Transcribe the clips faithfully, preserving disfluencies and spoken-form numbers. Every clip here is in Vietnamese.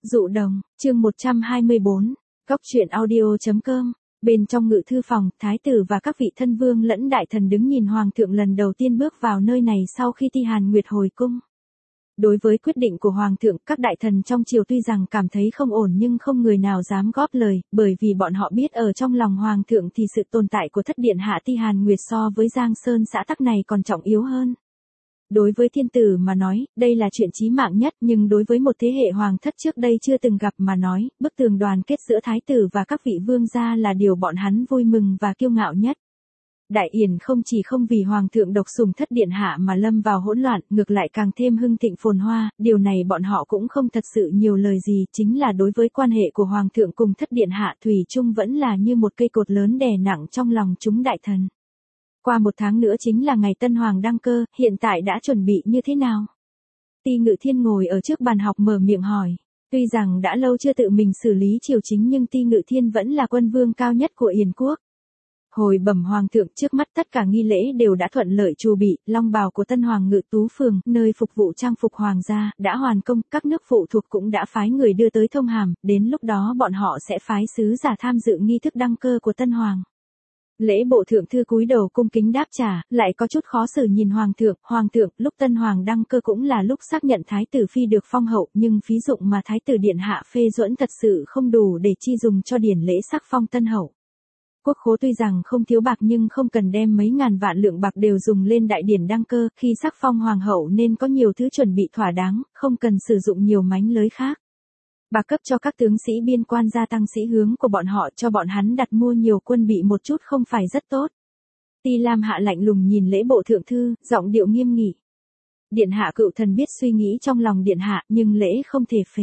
Dụ đồng, chương một trăm hai mươi bốn, Góc truyện audio.com. Bên trong ngự thư phòng, thái tử và các vị thân vương lẫn đại thần đứng nhìn hoàng thượng lần đầu tiên bước vào nơi này sau khi Ti Hàn Nguyệt hồi cung. Đối với quyết định của hoàng thượng, các đại thần trong triều tuy rằng cảm thấy không ổn nhưng không người nào dám góp lời, bởi vì bọn họ biết ở trong lòng hoàng thượng thì sự tồn tại của thất điện hạ Ti Hàn Nguyệt so với Giang Sơn xã tắc này còn trọng yếu hơn. Đối với thiên tử mà nói, đây là chuyện chí mạng nhất, nhưng đối với một thế hệ hoàng thất trước đây chưa từng gặp mà nói, bức tường đoàn kết giữa thái tử và các vị vương gia là điều bọn hắn vui mừng và kiêu ngạo nhất. Đại Yển không chỉ không vì hoàng thượng độc sủng thất điện hạ mà lâm vào hỗn loạn, ngược lại càng thêm hưng thịnh phồn hoa, điều này bọn họ cũng không thật sự nhiều lời gì, chính là đối với quan hệ của hoàng thượng cùng thất điện hạ thủy chung vẫn là như một cây cột lớn đè nặng trong lòng chúng đại thần. Qua một tháng nữa chính là ngày tân hoàng đăng cơ, hiện tại đã chuẩn bị như thế nào? Ti Ngự Thiên ngồi ở trước bàn học mở miệng hỏi. Tuy rằng đã lâu chưa tự mình xử lý triều chính nhưng Ti Ngự Thiên vẫn là quân vương cao nhất của Yển quốc. Hồi bẩm hoàng thượng, trước mắt tất cả nghi lễ đều đã thuận lợi chu bị, long bào của tân hoàng Ngự Tú Phường, nơi phục vụ trang phục hoàng gia, đã hoàn công, các nước phụ thuộc cũng đã phái người đưa tới thông hàm, đến lúc đó bọn họ sẽ phái sứ giả tham dự nghi thức đăng cơ của tân hoàng. Lễ bộ thượng thư cúi đầu cung kính đáp trả, lại có chút khó xử nhìn hoàng thượng, hoàng thượng, lúc tân hoàng đăng cơ cũng là lúc xác nhận thái tử phi được phong hậu, nhưng phí dụng mà thái tử điện hạ phê duẫn thật sự không đủ để chi dùng cho điển lễ sắc phong tân hậu. Quốc khố tuy rằng không thiếu bạc nhưng không cần đem mấy ngàn vạn lượng bạc đều dùng lên đại điển đăng cơ, khi sắc phong hoàng hậu nên có nhiều thứ chuẩn bị thỏa đáng, không cần sử dụng nhiều mánh lới khác. Bạc cấp cho các tướng sĩ biên quan gia tăng sĩ hướng của bọn họ, cho bọn hắn đặt mua nhiều quân bị một chút không phải rất tốt. Ti Lam Hạ lạnh lùng nhìn lễ bộ thượng thư, giọng điệu nghiêm nghị. Điện hạ cựu thần biết suy nghĩ trong lòng điện hạ, nhưng lễ không thể phế.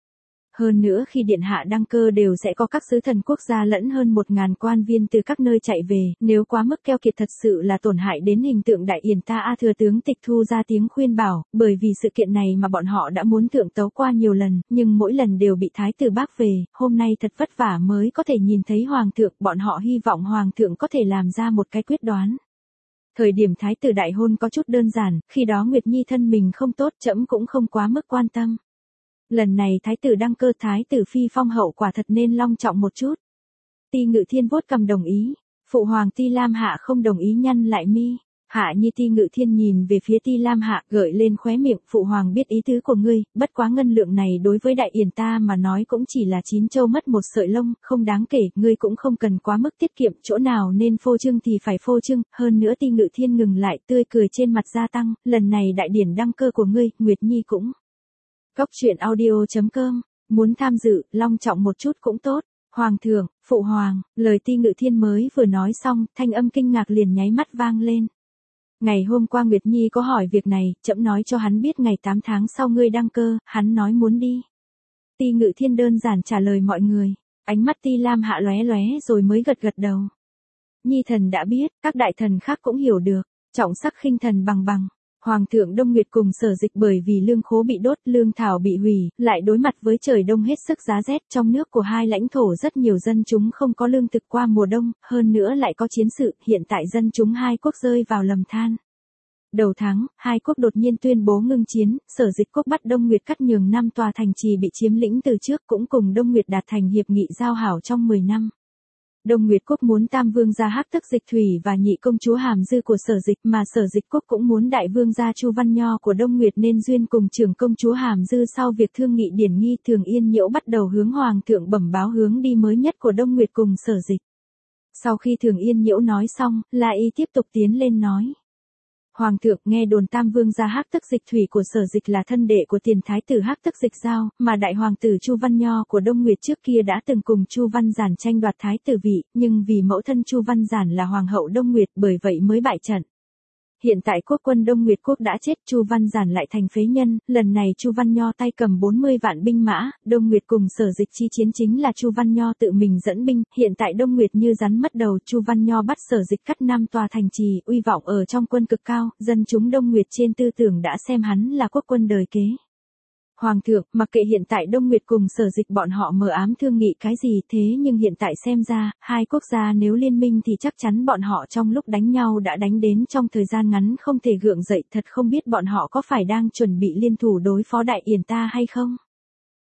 Hơn nữa khi điện hạ đăng cơ đều sẽ có các sứ thần quốc gia lẫn hơn một ngàn quan viên từ các nơi chạy về, nếu quá mức keo kiệt thật sự là tổn hại đến hình tượng đại yển ta. A Thừa tướng Tịch Thu ra tiếng khuyên bảo, bởi vì sự kiện này mà bọn họ đã muốn thượng tấu qua nhiều lần, nhưng mỗi lần đều bị thái tử bác về, hôm nay thật vất vả mới có thể nhìn thấy hoàng thượng, bọn họ hy vọng hoàng thượng có thể làm ra một cái quyết đoán. Thời điểm thái tử đại hôn có chút đơn giản, khi đó Nguyệt Nhi thân mình không tốt, trẫm cũng không quá mức quan tâm. Lần này thái tử đăng cơ, thái tử phi phong hậu quả thật nên long trọng một chút. Ti Ngự Thiên vuốt cầm đồng ý, phụ hoàng Ti Lam Hạ không đồng ý nhăn lại mi. Hạ Nhi Ti Ngự Thiên nhìn về phía Ti Lam Hạ, gợi lên khóe miệng, phụ hoàng biết ý tứ của ngươi, bất quá ngân lượng này đối với đại yển ta mà nói cũng chỉ là chín châu mất một sợi lông, không đáng kể, ngươi cũng không cần quá mức tiết kiệm, chỗ nào nên phô trương thì phải phô trương, hơn nữa Ti Ngự Thiên ngừng lại, tươi cười trên mặt gia tăng, lần này đại điển đăng cơ của ngươi, Nguyệt Nhi cũng. Góc truyện audio.com, muốn tham dự, long trọng một chút cũng tốt. Hoàng thượng, phụ hoàng, lời Ti Ngự Thiên mới vừa nói xong, thanh âm kinh ngạc liền nháy mắt vang lên. Ngày hôm qua Nguyệt Nhi có hỏi việc này, trẫm nói cho hắn biết ngày tám tháng sau ngươi đăng cơ, hắn nói muốn đi. Ti Ngự Thiên đơn giản trả lời mọi người, ánh mắt Ti Lam Hạ lóe lóe rồi mới gật gật đầu. Nhi thần đã biết, các đại thần khác cũng hiểu được, trọng sắc khinh thần bằng bằng. Hoàng thượng Đông Nguyệt cùng Sở Dịch bởi vì lương khố bị đốt, lương thảo bị hủy, lại đối mặt với trời đông hết sức giá rét, trong nước của hai lãnh thổ rất nhiều dân chúng không có lương thực qua mùa đông, hơn nữa lại có chiến sự, hiện tại dân chúng hai quốc rơi vào lầm than. Đầu tháng, hai quốc đột nhiên tuyên bố ngưng chiến, Sở Dịch quốc bắt Đông Nguyệt cắt nhường năm tòa thành trì bị chiếm lĩnh từ trước, cũng cùng Đông Nguyệt đạt thành hiệp nghị giao hảo trong mười năm. Đông Nguyệt quốc muốn tam vương gia Hắc Tức Dịch Thủy và nhị công chúa Hàm Dư của Sở Dịch, mà Sở Dịch quốc cũng muốn đại vương gia Chu Văn Nho của Đông Nguyệt nên duyên cùng trưởng công chúa Hàm Dư. Sau việc thương nghị điển nghi, Thường Yên Nhiễu bắt đầu hướng hoàng thượng bẩm báo hướng đi mới nhất của Đông Nguyệt cùng Sở Dịch. Sau khi Thường Yên Nhiễu nói xong, La Y tiếp tục tiến lên nói. Hoàng thượng, nghe đồn tam vương gia Hắc Tức Dịch Thủy của Sở Dịch là thân đệ của tiền thái tử Hắc Tức Dịch Giao, mà đại hoàng tử Chu Văn Nho của Đông Nguyệt trước kia đã từng cùng Chu Văn Giản tranh đoạt thái tử vị, nhưng vì mẫu thân Chu Văn Giản là hoàng hậu Đông Nguyệt bởi vậy mới bại trận. Hiện tại quốc quân Đông Nguyệt quốc đã chết, Chu Văn Giản lại thành phế nhân, lần này Chu Văn Nho tay cầm bốn mươi vạn binh mã, Đông Nguyệt cùng Sở Dịch chi chiến chính là Chu Văn Nho tự mình dẫn binh, hiện tại Đông Nguyệt như rắn mất đầu, Chu Văn Nho bắt Sở Dịch cắt năm tòa thành trì, uy vọng ở trong quân cực cao, dân chúng Đông Nguyệt trên tư tưởng đã xem hắn là quốc quân đời kế. Hoàng thượng, mặc kệ hiện tại Đông Nguyệt cùng Sở Dịch bọn họ mờ ám thương nghị cái gì, thế nhưng hiện tại xem ra, hai quốc gia nếu liên minh thì chắc chắn bọn họ trong lúc đánh nhau đã đánh đến trong thời gian ngắn không thể gượng dậy, thật không biết bọn họ có phải đang chuẩn bị liên thủ đối phó đại yển ta hay không?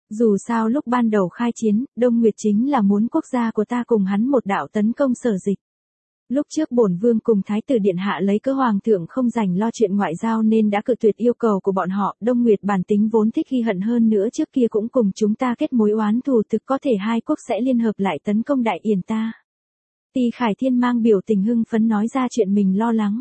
Dù sao lúc ban đầu khai chiến, Đông Nguyệt chính là muốn quốc gia của ta cùng hắn một đạo tấn công Sở Dịch. Lúc trước bổn vương cùng thái tử điện hạ lấy cớ hoàng thượng không rảnh lo chuyện ngoại giao nên đã cự tuyệt yêu cầu của bọn họ, Đông Nguyệt bản tính vốn thích ghi hận hơn nữa trước kia cũng cùng chúng ta kết mối oán thù, thực có thể hai quốc sẽ liên hợp lại tấn công Đại Yển ta. Ti Khải Thiên mang biểu tình hưng phấn nói ra chuyện mình lo lắng.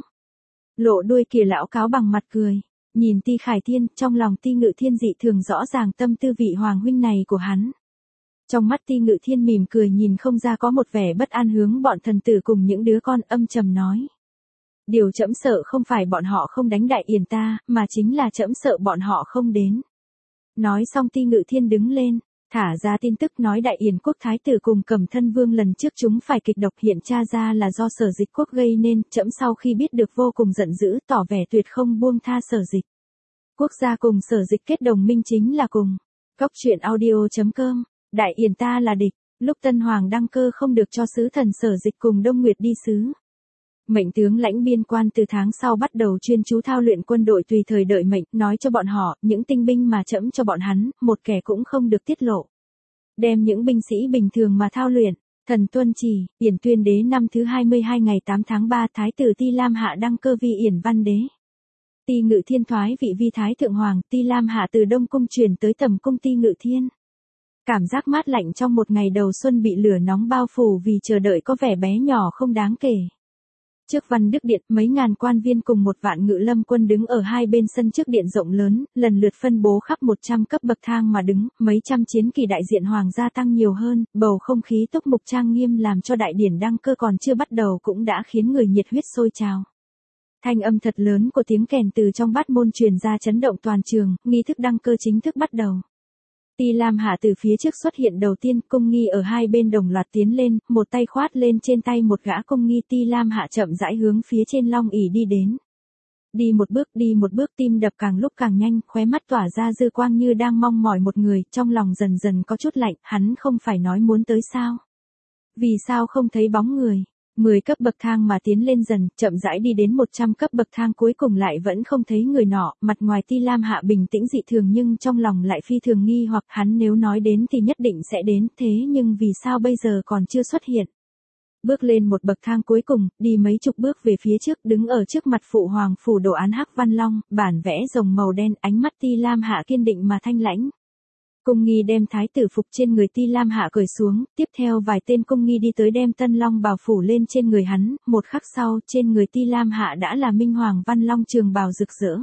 Lộ đuôi kìa lão cáo bằng mặt cười, nhìn Ti Khải Thiên, trong lòng Ti Ngự Thiên dị thường rõ ràng tâm tư vị hoàng huynh này của hắn. Trong mắt Ti Ngự Thiên mỉm cười nhìn không ra có một vẻ bất an hướng bọn thần tử cùng những đứa con, âm trầm nói. Điều trẫm sợ không phải bọn họ không đánh Đại Yển ta, mà chính là trẫm sợ bọn họ không đến. Nói xong Ti Ngự Thiên đứng lên, thả ra tin tức nói Đại Yển quốc thái tử cùng Cẩm Thân Vương lần trước chúng phải kịch độc, hiện tra ra là do Sở Dịch quốc gây nên, trẫm sau khi biết được vô cùng giận dữ, tỏ vẻ tuyệt không buông tha Sở Dịch. Quốc gia cùng Sở Dịch kết đồng minh chính là cùng. Cóc truyện audio chấm com. Đại Yển ta là địch, lúc Tân Hoàng đăng cơ không được cho sứ thần Sở Dịch cùng Đông Nguyệt đi sứ. Mệnh tướng lãnh biên quan từ tháng sau bắt đầu chuyên chú thao luyện quân đội tùy thời đợi mệnh, nói cho bọn họ, những tinh binh mà trẫm cho bọn hắn, một kẻ cũng không được tiết lộ. Đem những binh sĩ bình thường mà thao luyện, thần tuân chỉ, Yển Tuyên đế năm thứ hai mươi hai ngày tám tháng ba thái tử Ti Lam Hạ đăng cơ vi Yển Văn đế. Ti Ngự Thiên thoái vị vi thái thượng hoàng, Ti Lam Hạ từ Đông cung truyền tới Tầm cung Ti Ngự Thiên. Cảm giác mát lạnh trong một ngày đầu xuân bị lửa nóng bao phủ vì chờ đợi có vẻ bé nhỏ không đáng kể. Trước Văn Đức Điện, mấy ngàn quan viên cùng một vạn ngự lâm quân đứng ở hai bên sân trước điện rộng lớn, lần lượt phân bố khắp một trăm cấp bậc thang mà đứng, mấy trăm chiến kỳ đại diện hoàng gia tăng nhiều hơn, bầu không khí túc mục trang nghiêm làm cho đại điển đăng cơ còn chưa bắt đầu cũng đã khiến người nhiệt huyết sôi trào. Thanh âm thật lớn của tiếng kèn từ trong bát môn truyền ra chấn động toàn trường, nghi thức đăng cơ chính thức bắt đầu. Ti Lam Hạ từ phía trước xuất hiện đầu tiên, cung nghi ở hai bên đồng loạt tiến lên, một tay khoát lên trên tay một gã cung nghi, Ti Lam Hạ chậm rãi hướng phía trên long ỷ đi đến. Đi một bước, đi một bước, tim đập càng lúc càng nhanh, khóe mắt tỏa ra dư quang như đang mong mỏi một người, trong lòng dần dần có chút lạnh, hắn không phải nói muốn tới sao? Vì sao không thấy bóng người? mười cấp bậc thang mà tiến lên dần, chậm rãi đi đến một trăm cấp bậc thang cuối cùng lại vẫn không thấy người nọ, mặt ngoài Ti Lam Hạ bình tĩnh dị thường nhưng trong lòng lại phi thường nghi hoặc hắn nếu nói đến thì nhất định sẽ đến, thế nhưng vì sao bây giờ còn chưa xuất hiện. Bước lên một bậc thang cuối cùng, đi mấy chục bước về phía trước, đứng ở trước mặt phụ hoàng phủ đồ án hắc văn long, bản vẽ rồng màu đen, ánh mắt Ti Lam Hạ kiên định mà thanh lãnh. Cung nghi đem thái tử phục trên người Ti Lam Hạ cởi xuống, tiếp theo vài tên cung nghi đi tới đem tân long bào phủ lên trên người hắn, một khắc sau, trên người Ti Lam Hạ đã là minh hoàng văn long trường bào rực rỡ.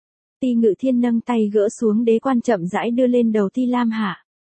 Ti Ngự Thiên nâng tay gỡ xuống đế quan chậm rãi đưa lên đầu Ti Lam Hạ.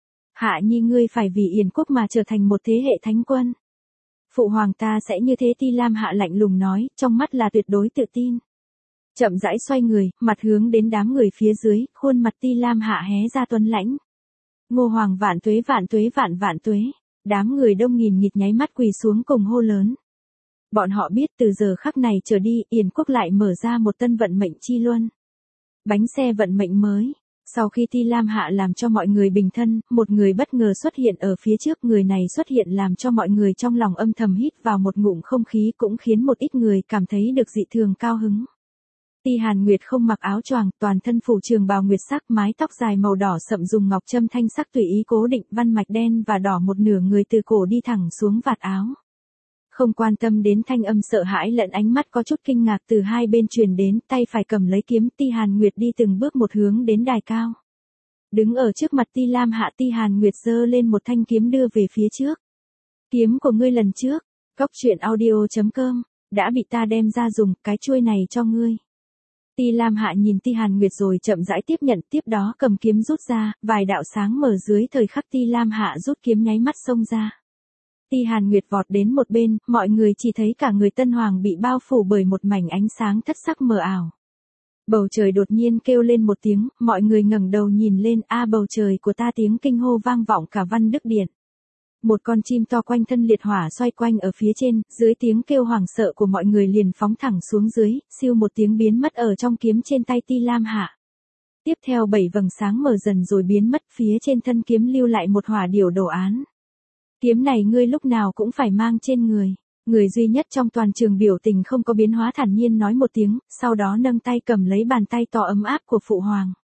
Hạ nhi ngươi phải vì Yển quốc mà trở thành một thế hệ thánh quân. Phụ hoàng ta sẽ như thế, Ti Lam Hạ lạnh lùng nói, trong mắt là tuyệt đối tự tin. Chậm rãi xoay người, mặt hướng đến đám người phía dưới, khuôn mặt Ti Lam Hạ hé ra tuấn lãnh. Ngô hoàng vạn tuế vạn tuế vạn vạn tuế. Đám người đông nghìn nghịt nháy mắt quỳ xuống cùng hô lớn. Bọn họ biết từ giờ khắc này trở đi, Yển quốc lại mở ra một tân vận mệnh chi luân. Bánh xe vận mệnh mới. Sau khi Ti Lam Hạ làm cho mọi người bình thân, một người bất ngờ xuất hiện ở phía trước, người này xuất hiện làm cho mọi người trong lòng âm thầm hít vào một ngụm không khí, cũng khiến một ít người cảm thấy được dị thường cao hứng. Ti Hàn Nguyệt không mặc áo choàng, toàn thân phủ trường bào nguyệt sắc, mái tóc dài màu đỏ sậm dùng ngọc châm thanh sắc tùy ý cố định, văn mạch đen và đỏ một nửa người từ cổ đi thẳng xuống vạt áo. Không quan tâm đến thanh âm sợ hãi lẫn ánh mắt có chút kinh ngạc từ hai bên truyền đến, tay phải cầm lấy kiếm, Ti Hàn Nguyệt đi từng bước một hướng đến đài cao. Đứng ở trước mặt Ti Lam Hạ, Ti Hàn Nguyệt giơ lên một thanh kiếm đưa về phía trước. Kiếm của ngươi lần trước, cóc truyện audio chấm com, đã bị ta đem ra dùng, cái chuôi này cho ngươi. Ti Lam Hạ nhìn Ti Hàn Nguyệt rồi chậm rãi tiếp nhận, tiếp đó cầm kiếm rút ra, vài đạo sáng mở dưới thời khắc Ti Lam Hạ rút kiếm nháy mắt xông ra. Ti Hàn Nguyệt vọt đến một bên, mọi người chỉ thấy cả người tân hoàng bị bao phủ bởi một mảnh ánh sáng thất sắc mờ ảo. Bầu trời đột nhiên kêu lên một tiếng, mọi người ngẩng đầu nhìn lên, a bầu trời của ta, tiếng kinh hô vang vọng cả Văn Đức Điện. Một con chim to quanh thân liệt hỏa xoay quanh ở phía trên, dưới tiếng kêu hoảng sợ của mọi người liền phóng thẳng xuống dưới, siêu một tiếng biến mất ở trong kiếm trên tay Ti Lam Hạ. Tiếp theo bảy vầng sáng mở dần rồi biến mất, phía trên thân kiếm lưu lại một hỏa điểu đồ án. Kiếm này ngươi lúc nào cũng phải mang trên người. Người duy nhất trong toàn trường biểu tình không có biến hóa thản nhiên nói một tiếng, sau đó nâng tay cầm lấy bàn tay to ấm áp của phụ hoàng.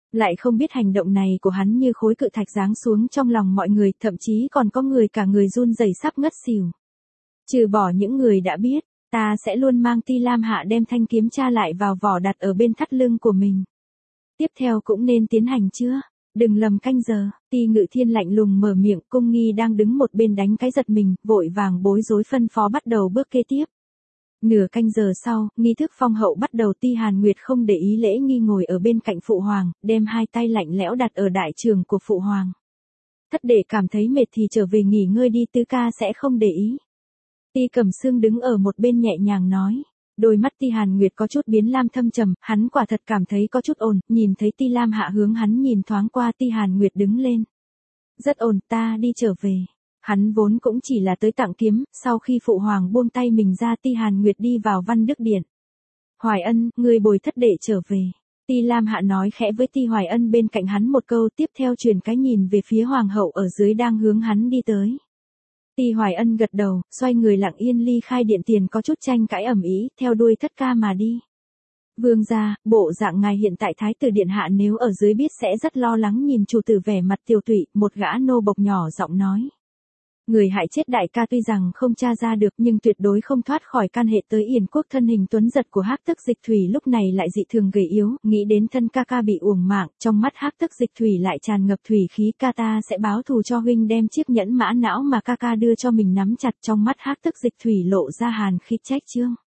Lại không biết hành động này của hắn như khối cự thạch giáng xuống trong lòng mọi người, thậm chí còn có người cả người run rẩy sắp ngất xỉu. Trừ bỏ những người đã biết, ta sẽ luôn mang Ti Lam Hạ đem thanh kiếm tra lại vào vỏ đặt ở bên thắt lưng của mình. Tiếp theo cũng nên tiến hành chưa? Đừng lầm canh giờ. Ti Ngự Thiên lạnh lùng mở miệng, Cung Nghi đang đứng một bên đánh cái giật mình, vội vàng bối rối phân phó bắt đầu bước kế tiếp. Nửa canh giờ sau, nghi thức phong hậu bắt đầu. Ti Hàn Nguyệt không để ý lễ nghi ngồi ở bên cạnh phụ hoàng, đem hai tay lạnh lẽo đặt ở đại trường của phụ hoàng. Thất đệ cảm thấy mệt thì trở về nghỉ ngơi đi, tứ ca sẽ không để ý. Ti Cẩm Sương đứng ở một bên nhẹ nhàng nói. Đôi mắt Ti Hàn Nguyệt có chút biến lam thâm trầm, hắn quả thật cảm thấy có chút ồn, nhìn thấy Ti Lam Hạ hướng hắn nhìn thoáng qua, Ti Hàn Nguyệt đứng lên. Rất ồn, ta đi trở về. Hắn vốn cũng chỉ là tới tặng kiếm, sau khi phụ hoàng buông tay mình ra, Ti Hàn Nguyệt đi vào Văn Đức Điện. Hoài Ân, người bồi thất đệ trở về. Ti Lam Hạ nói khẽ với Ti Hoài Ân bên cạnh hắn một câu, tiếp theo chuyển cái nhìn về phía hoàng hậu ở dưới đang hướng hắn đi tới. Ti Hoài Ân gật đầu, xoay người lặng yên ly khai điện tiền, có chút tranh cãi ầm ĩ, theo đuôi thất ca mà đi. Vương gia, bộ dạng ngài hiện tại thái tử điện hạ nếu ở dưới biết sẽ rất lo lắng, nhìn chủ tử vẻ mặt tiều tụy, một gã nô bộc nhỏ giọng nói. Người hại chết đại ca tuy rằng không tra ra được nhưng tuyệt đối không thoát khỏi can hệ tới Yển Quốc. Thân hình tuấn giật của Hắc Tức Dịch Thủy lúc này lại dị thường gầy yếu, nghĩ đến thân ca ca bị uổng mạng, trong mắt Hắc Tức Dịch Thủy lại tràn ngập thủy khí. Ca ta sẽ báo thù cho huynh, đem chiếc nhẫn mã não mà ca ca đưa cho mình nắm chặt. Trong mắt Hắc Tức Dịch Thủy lộ ra hàn khí trách chương.